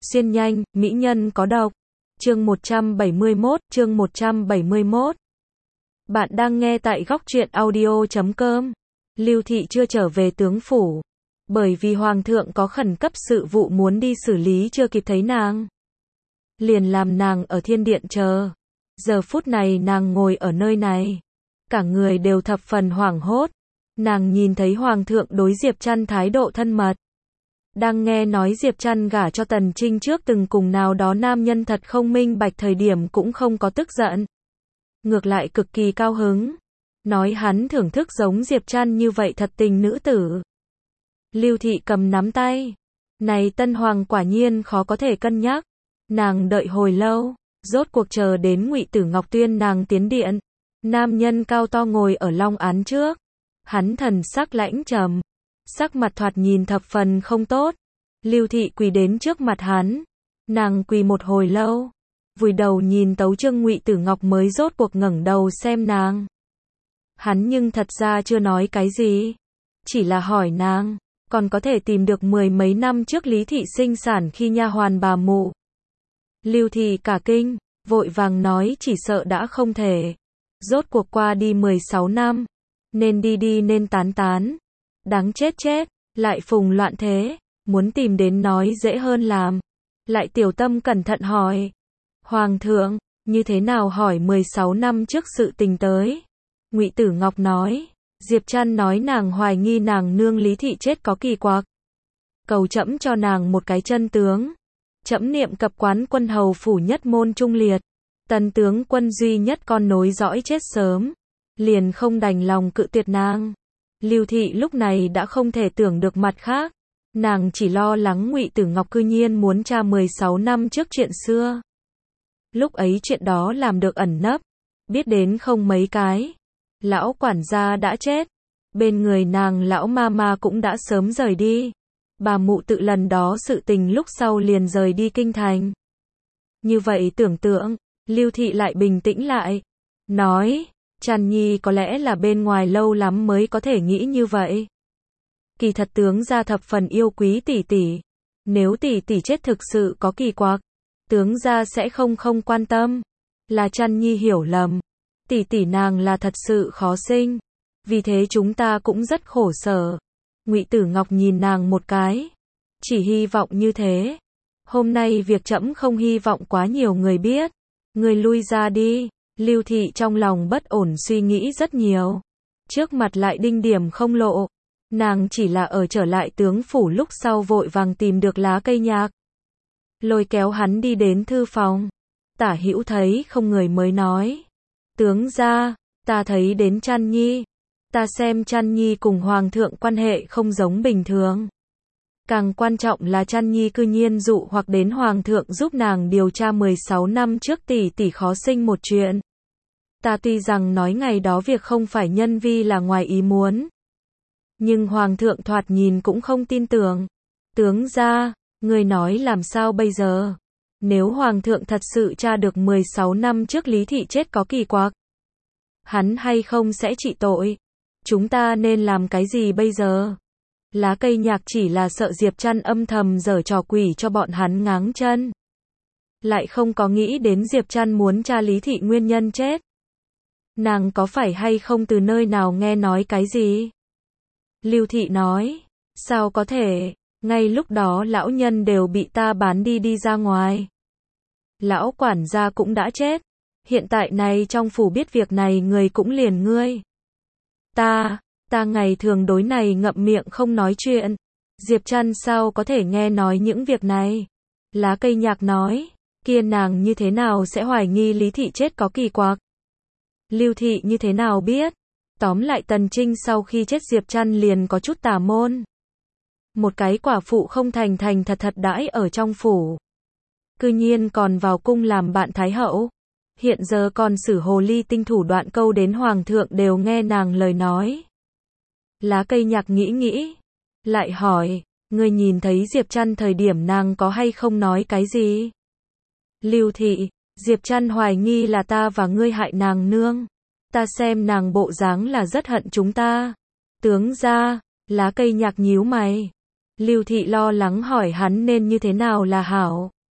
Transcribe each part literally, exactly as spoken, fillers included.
Xuyên nhanh, mỹ nhân có độc. Chương một trăm bảy mươi mốt, chương một trăm bảy mươi mốt. Bạn đang nghe tại góc truyện audio chấm com. Lưu Thị chưa trở về tướng phủ, bởi vì hoàng thượng có khẩn cấp sự vụ muốn đi xử lý chưa kịp thấy nàng. Liền làm nàng ở thiên điện chờ. Giờ phút này nàng ngồi ở nơi này, cả người đều thập phần hoảng hốt. Nàng nhìn thấy hoàng thượng đối Diệp Trăn thái độ thân mật. Đang nghe nói Diệp Trăn gả cho Tần Trinh trước từng cùng nào đó nam nhân thật không minh bạch thời điểm cũng không có tức giận. Ngược lại cực kỳ cao hứng. Nói hắn thưởng thức giống Diệp Trăn như vậy thật tình nữ tử. Lưu Thị cầm nắm tay. Này tân hoàng quả nhiên khó có thể cân nhắc. Nàng đợi hồi lâu, rốt cuộc chờ đến Ngụy Tử Ngọc tuyên nàng tiến điện. Nam nhân cao to ngồi ở long án trước. Hắn thần sắc lãnh trầm, sắc mặt thoạt nhìn thập phần không tốt. Lưu Thị quỳ đến trước mặt hắn. Nàng quỳ một hồi lâu, vùi đầu nhìn tấu chương. Ngụy Tử Ngọc mới rốt cuộc ngẩng đầu xem nàng. Hắn nhưng thật ra chưa nói cái gì, chỉ là hỏi nàng, còn có thể tìm được mười mấy năm trước Lý Thị sinh sản khi nha hoàn bà mụ. Lưu Thị cả kinh, vội vàng nói chỉ sợ đã không thể. Rốt cuộc qua đi mười sáu năm, nên đi đi nên tán tán. Đáng chết chết, lại phùng loạn thế, muốn tìm đến nói dễ hơn làm. Lại tiểu tâm cẩn thận hỏi. Hoàng thượng, như thế nào hỏi mười sáu năm trước sự tình tới? Ngụy Tử Ngọc nói, Diệp Trăn nói nàng hoài nghi nàng nương Lý Thị chết có kỳ quặc. Cầu trẫm cho nàng một cái chân tướng. Trẫm niệm cập quán quân hầu phủ nhất môn trung liệt. Tần tướng quân duy nhất con nối dõi chết sớm. Liền không đành lòng cự tuyệt nàng. Lưu Thị lúc này đã không thể tưởng được mặt khác. Nàng chỉ lo lắng Ngụy Tử Ngọc cư nhiên muốn tra mười sáu năm trước chuyện xưa. Lúc ấy chuyện đó làm được ẩn nấp, biết đến không mấy cái. Lão quản gia đã chết, bên người nàng lão ma ma cũng đã sớm rời đi. Bà mụ tự lần đó sự tình lúc sau liền rời đi kinh thành. Như vậy tưởng tượng, Lưu Thị lại bình tĩnh lại, nói, Trăn Nhi có lẽ là bên ngoài lâu lắm mới có thể nghĩ như vậy. Kỳ thật tướng gia thập phần yêu quý tỷ tỷ. Nếu tỷ tỷ chết thực sự có kỳ quặc, tướng gia sẽ không không quan tâm. Là Trăn Nhi hiểu lầm. Tỷ tỷ nàng là thật sự khó sinh. Vì thế chúng ta cũng rất khổ sở. Ngụy Tử Ngọc nhìn nàng một cái. Chỉ hy vọng như thế. Hôm nay việc trẫm không hy vọng quá nhiều người biết. Người lui ra đi. Lưu Thị trong lòng bất ổn suy nghĩ rất nhiều. Trước mặt lại đinh điểm không lộ. Nàng chỉ là ở trở lại tướng phủ lúc sau vội vàng tìm được lá cây nhạc. Lôi kéo hắn đi đến thư phòng. Tả Hữu thấy không người mới nói. Tướng gia, ta thấy đến Trăn Nhi. Ta xem Trăn Nhi cùng Hoàng thượng quan hệ không giống bình thường. Càng quan trọng là Trăn Nhi cư nhiên dụ hoặc đến Hoàng thượng giúp nàng điều tra mười sáu năm trước tỷ tỷ khó sinh một chuyện. Ta tuy rằng nói ngày đó việc không phải nhân vi là ngoài ý muốn. Nhưng Hoàng thượng thoạt nhìn cũng không tin tưởng. Tướng gia, người nói làm sao bây giờ? Nếu Hoàng thượng thật sự tra được mười sáu năm trước Lý Thị chết có kỳ quặc, hắn hay không sẽ trị tội? Chúng ta nên làm cái gì bây giờ? Lá cây nhạc chỉ là sợ Diệp Trăn âm thầm giở trò quỷ cho bọn hắn ngáng chân. Lại không có nghĩ đến Diệp Trăn muốn tra Lý Thị nguyên nhân chết. Nàng có phải hay không từ nơi nào nghe nói cái gì? Lưu Thị nói, sao có thể, ngay lúc đó lão nhân đều bị ta bán đi đi ra ngoài. Lão quản gia cũng đã chết. Hiện tại này trong phủ biết việc này người cũng liền ngươi. Ta, ta ngày thường đối này ngậm miệng không nói chuyện. Diệp Trăn sao có thể nghe nói những việc này? Lá cây nhạc nói, kia nàng như thế nào sẽ hoài nghi Lý Thị chết có kỳ quặc? Lưu Thị như thế nào biết? Tóm lại Tần Trinh sau khi chết Diệp Trăn liền có chút tà môn. Một cái quả phụ không thành thành thật thật đãi ở trong phủ. Cư nhiên còn vào cung làm bạn Thái Hậu. Hiện giờ còn sử hồ ly tinh thủ đoạn câu đến Hoàng thượng đều nghe nàng lời nói. Lá cây nhạc nghĩ nghĩ. Lại hỏi, ngươi nhìn thấy Diệp Trăn thời điểm nàng có hay không nói cái gì? Lưu Thị, Diệp Trăn hoài nghi là ta và ngươi hại nàng nương. Ta xem nàng bộ dáng là rất hận chúng ta. Tướng gia, lá cây nhạc nhíu mày. Lưu Thị lo lắng hỏi hắn nên như thế nào là hảo.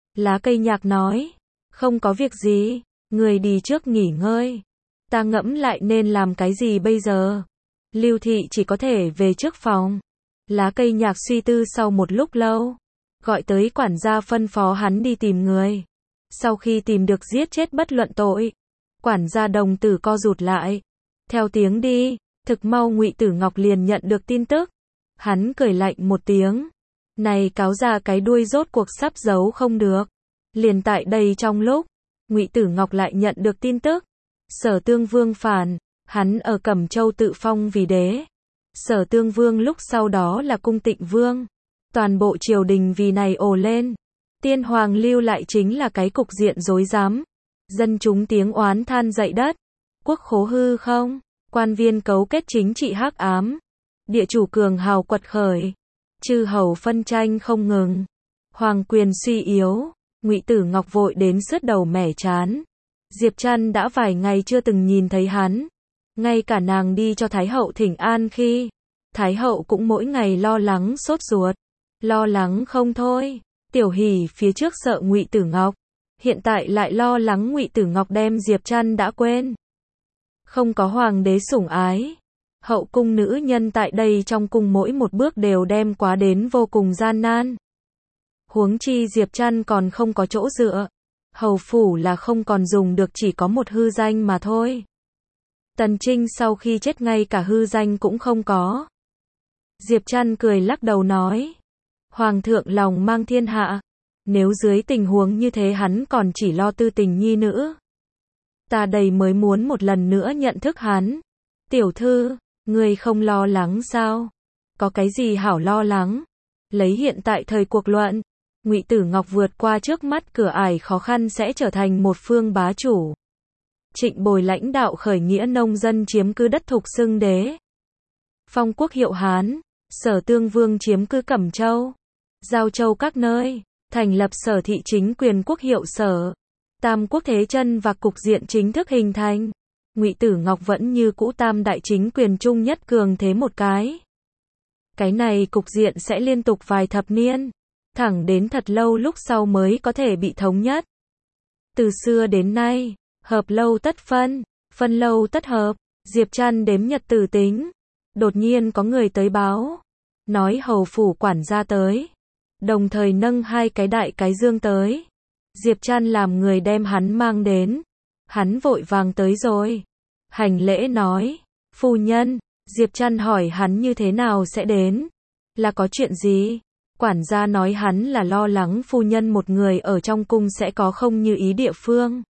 Lá cây nhạc nói, không có việc gì, người đi trước nghỉ ngơi. Ta ngẫm lại nên làm cái gì bây giờ. Lưu Thị chỉ có thể về trước phòng. Lá cây nhạc suy tư sau một lúc lâu, gọi tới quản gia phân phó hắn đi tìm người. Sau khi tìm được giết chết bất luận tội, quản gia đồng tử co rụt lại. Theo tiếng đi, thực mau Ngụy Tử Ngọc liền nhận được tin tức. Hắn cười lạnh một tiếng. Này cáo ra cái đuôi rốt cuộc sắp giấu không được. Liền tại đây trong lúc, Ngụy Tử Ngọc lại nhận được tin tức. Sở Tương Vương phản, hắn ở Cẩm Châu tự phong vì đế. Sở Tương Vương lúc sau đó là Cung Tịnh Vương. Toàn bộ triều đình vì này ồ lên. Tiên hoàng lưu lại chính là cái cục diện rối rắm. Dân chúng tiếng oán than dậy đất. Quốc khố hư không, quan viên cấu kết chính trị hắc ám. Địa chủ cường hào quật khởi. Chư hầu phân tranh không ngừng. Hoàng quyền suy yếu. Ngụy Tử Ngọc vội đến sứt đầu mẻ chán. Diệp Trăn đã vài ngày chưa từng nhìn thấy hắn. Ngay cả nàng đi cho Thái hậu thỉnh an khi, Thái hậu cũng mỗi ngày lo lắng sốt ruột. Lo lắng không thôi. Tiểu Hỷ phía trước sợ Ngụy Tử Ngọc, hiện tại lại lo lắng Ngụy Tử Ngọc đem Diệp Trăn đã quên. Không có hoàng đế sủng ái. Hậu cung nữ nhân tại đây trong cung mỗi một bước đều đem quá đến vô cùng gian nan. Huống chi Diệp Trăn còn không có chỗ dựa. Hầu phủ là không còn dùng được, chỉ có một hư danh mà thôi. Tần Trinh sau khi chết ngay cả hư danh cũng không có. Diệp Trăn cười lắc đầu nói. Hoàng thượng lòng mang thiên hạ. Nếu dưới tình huống như thế hắn còn chỉ lo tư tình nhi nữ. Ta đây mới muốn một lần nữa nhận thức hắn. Tiểu thư, ngươi không lo lắng sao? Có cái gì hảo lo lắng? Lấy hiện tại thời cuộc luận, Ngụy Tử Ngọc vượt qua trước mắt cửa ải khó khăn sẽ trở thành một phương bá chủ. Trịnh Bồi lãnh đạo khởi nghĩa nông dân chiếm cứ đất thục xưng đế. Phong quốc hiệu Hán, Sở Tương Vương chiếm cứ Cẩm Châu, Giao Châu các nơi, thành lập sở thị chính quyền quốc hiệu Sở. Tam quốc thế chân và cục diện chính thức hình thành. Ngụy Tử Ngọc vẫn như cũ tam đại chính quyền chung nhất cường thế một cái. Cái này cục diện sẽ liên tục vài thập niên, thẳng đến thật lâu lúc sau mới có thể bị thống nhất. Từ xưa đến nay, hợp lâu tất phân, phân lâu tất hợp. Diệp Trăn đếm nhật tử tính. Đột nhiên có người tới báo, nói hầu phủ quản gia tới, đồng thời nâng hai cái đại cái dương tới. Diệp Trăn làm người đem hắn mang đến. Hắn vội vàng tới rồi. Hành lễ nói, phu nhân. Diệp Trăn hỏi hắn như thế nào sẽ đến. Là có chuyện gì? Quản gia nói hắn là lo lắng phu nhân một người ở trong cung sẽ có không như ý địa phương.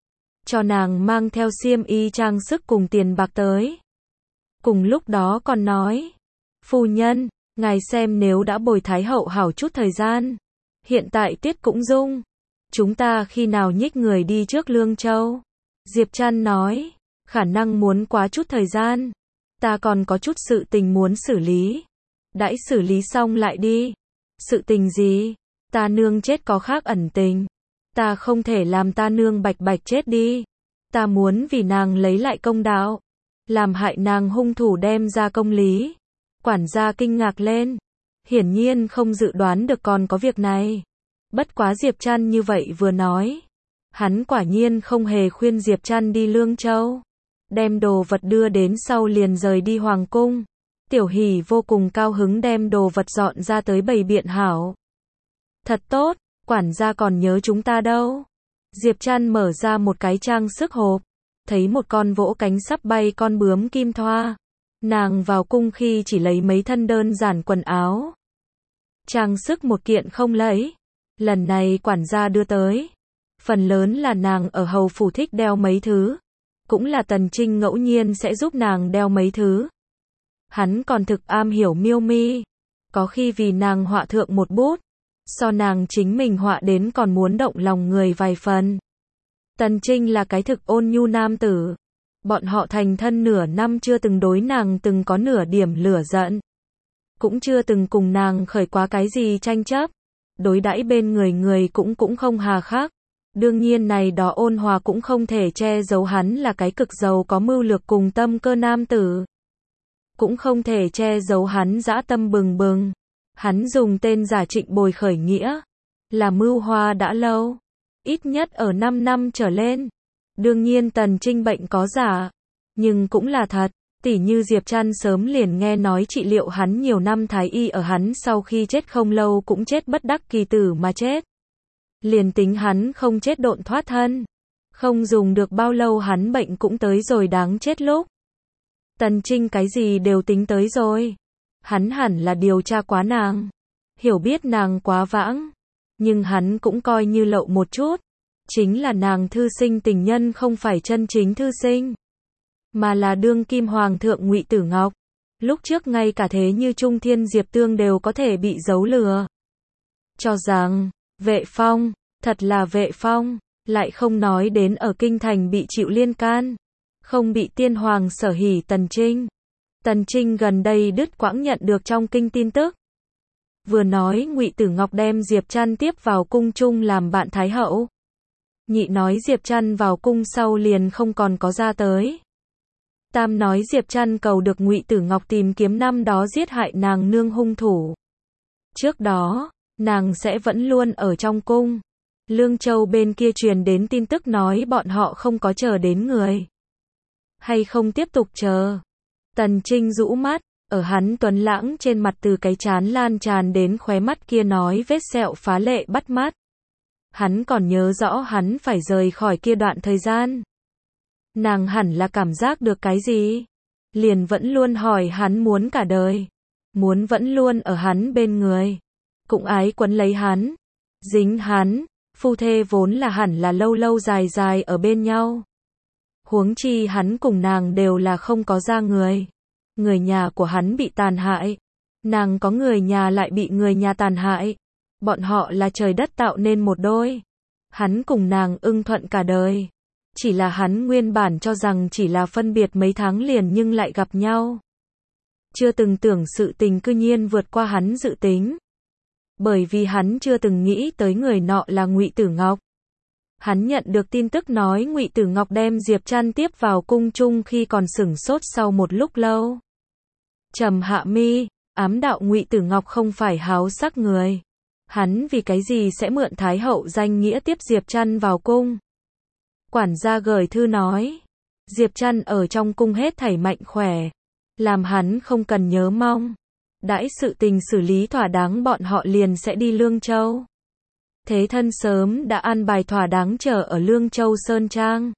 Cho nàng mang theo xiêm y trang sức cùng tiền bạc tới. Cùng lúc đó còn nói, phu nhân, ngài xem nếu đã bồi Thái hậu hảo chút thời gian. Hiện tại Tiết cũng dung. Chúng ta khi nào nhích người đi trước Lương Châu? Diệp Trăn nói, khả năng muốn quá chút thời gian. Ta còn có chút sự tình muốn xử lý. Đãi xử lý xong lại đi. Sự tình gì? Ta nương chết có khác ẩn tình. Ta không thể làm ta nương bạch bạch chết đi. Ta muốn vì nàng lấy lại công đạo. Làm hại nàng hung thủ đem ra công lý. Quản gia kinh ngạc lên. Hiển nhiên không dự đoán được còn có việc này. Bất quá Diệp Trăn như vậy vừa nói. Hắn quả nhiên không hề khuyên Diệp Trăn đi Lương Châu. Đem đồ vật đưa đến sau liền rời đi hoàng cung. Tiểu Hỷ vô cùng cao hứng đem đồ vật dọn ra tới bày biện hảo. Thật tốt, quản gia còn nhớ chúng ta đâu. Diệp Trăn mở ra một cái trang sức hộp. Thấy một con vỗ cánh sắp bay con bướm kim thoa. Nàng vào cung khi chỉ lấy mấy thân đơn giản quần áo. Trang sức một kiện không lấy. Lần này quản gia đưa tới. Phần lớn là nàng ở hầu phủ thích đeo mấy thứ. Cũng là Tần Trinh ngẫu nhiên sẽ giúp nàng đeo mấy thứ. Hắn còn thực am hiểu miêu mi. Có khi vì nàng họa thượng một bút. So nàng chính mình họa đến còn muốn động lòng người vài phần. Tần Trinh là cái thực ôn nhu nam tử. Bọn họ thành thân nửa năm chưa từng đối nàng từng có nửa điểm lửa giận. Cũng chưa từng cùng nàng khởi quá cái gì tranh chấp. Đối đãi bên người người cũng cũng không hà khắc. Đương nhiên này đó ôn hòa cũng không thể che giấu hắn là cái cực giàu có mưu lược cùng tâm cơ nam tử. Cũng không thể che giấu hắn dã tâm bừng bừng. Hắn dùng tên giả Trịnh Bồi khởi nghĩa. là mưu hoa đã lâu, ít nhất ở năm năm trở lên. Đương nhiên Tần Trinh bệnh có giả, nhưng cũng là thật. Tỉ như Diệp Trăn sớm liền nghe nói trị liệu hắn nhiều năm thái y ở hắn sau khi chết không lâu cũng chết bất đắc kỳ tử mà chết. Liền tính hắn không chết độn thoát thân, không dùng được bao lâu hắn bệnh cũng tới rồi đáng chết lúc. Tần Trinh cái gì đều tính tới rồi. Hắn hẳn là điều tra quá nàng, hiểu biết nàng quá vãng, nhưng hắn cũng coi như lậu một chút. Chính là nàng thư sinh tình nhân không phải chân chính thư sinh, mà là đương kim hoàng thượng Ngụy Tử Ngọc. Lúc trước ngay cả thế như Trung Thiên Diệp Tương đều có thể bị giấu lừa. Cho rằng, Vệ Phong, thật là Vệ Phong, lại không nói đến ở kinh thành bị chịu liên can, không bị tiên hoàng sở hỉ Tần Trinh. Tần Trinh gần đây đứt quãng nhận được trong kinh tin tức. Vừa nói Ngụy Tử Ngọc đem Diệp Trăn tiếp vào cung chung làm bạn thái hậu. Nhị nói Diệp Trăn vào cung sau liền không còn có ra tới. Tam nói Diệp Trăn cầu được Ngụy Tử Ngọc tìm kiếm năm đó giết hại nàng nương hung thủ. Trước đó, nàng sẽ vẫn luôn ở trong cung. Lương Châu bên kia truyền đến tin tức nói bọn họ không có chờ đến người. Hay không tiếp tục chờ. Tần Trinh rũ mắt, ở hắn tuấn lãng trên mặt từ cái trán lan tràn đến khóe mắt kia nói vết sẹo phá lệ bắt mắt. Hắn còn nhớ rõ hắn phải rời khỏi kia đoạn thời gian. Nàng hẳn là cảm giác được cái gì? Liền vẫn luôn hỏi hắn muốn cả đời. Muốn vẫn luôn ở hắn bên người. Cũng ái quấn lấy hắn. Dính hắn. Phu thê vốn là hẳn là lâu lâu dài dài ở bên nhau. Huống chi hắn cùng nàng đều là không có ra người. Người nhà của hắn bị tàn hại. Nàng có người nhà lại bị người nhà tàn hại. Bọn họ là trời đất tạo nên một đôi. Hắn cùng nàng ưng thuận cả đời. Chỉ là hắn nguyên bản cho rằng chỉ là phân biệt mấy tháng liền nhưng lại gặp nhau. Chưa từng tưởng sự tình cư nhiên vượt qua hắn dự tính. Bởi vì hắn chưa từng nghĩ tới người nọ là Ngụy Tử Ngọc. Hắn nhận được tin tức nói Ngụy Tử Ngọc đem Diệp Trăn tiếp vào cung chung khi còn sửng sốt sau một lúc lâu. Trầm hạ mi, ám đạo Ngụy Tử Ngọc không phải háo sắc người. Hắn vì cái gì sẽ mượn Thái hậu danh nghĩa tiếp Diệp Trăn vào cung? Quản gia gửi thư nói, Diệp Trăn ở trong cung hết thảy mạnh khỏe, làm hắn không cần nhớ mong. Đãi sự tình xử lý thỏa đáng bọn họ liền sẽ đi Lương Châu. Thế thân sớm đã an bài thỏa đáng chờ ở Lương Châu Sơn Trang.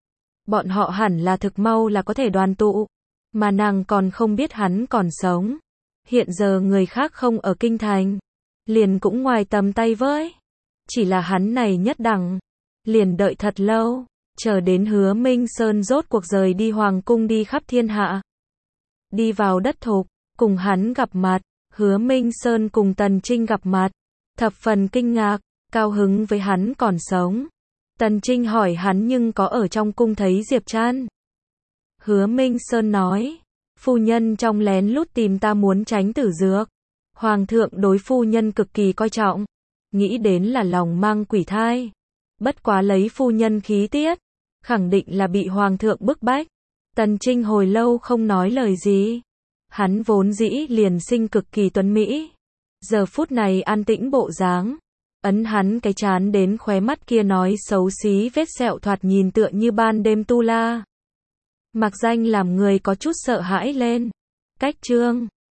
Bọn họ hẳn là thực mau là có thể đoàn tụ, mà nàng còn không biết hắn còn sống. Hiện giờ người khác không ở kinh thành, liền cũng ngoài tầm tay với. Chỉ là hắn này nhất đẳng, liền đợi thật lâu, chờ đến Hứa Minh Sơn rốt cuộc rời đi hoàng cung đi khắp thiên hạ. Đi vào đất thục, cùng hắn gặp mặt, Hứa Minh Sơn cùng Tần Trinh gặp mặt, thập phần kinh ngạc, cao hứng với hắn còn sống. Tần Trinh hỏi hắn nhưng có ở trong cung thấy Diệp Trăn. Hứa Minh Sơn nói, phu nhân trong lén lút tìm ta muốn tránh tử dược. Hoàng thượng đối phu nhân cực kỳ coi trọng, nghĩ đến là lòng mang quỷ thai. Bất quá lấy phu nhân khí tiết, khẳng định là bị hoàng thượng bức bách. Tần Trinh hồi lâu không nói lời gì. Hắn vốn dĩ liền sinh cực kỳ tuấn mỹ. Giờ phút này an tĩnh bộ dáng. Ấn hắn cái chán đến khóe mắt kia nói xấu xí vết sẹo thoạt nhìn tựa như ban đêm tu la. Mặc danh làm người có chút sợ hãi lên. Cách chương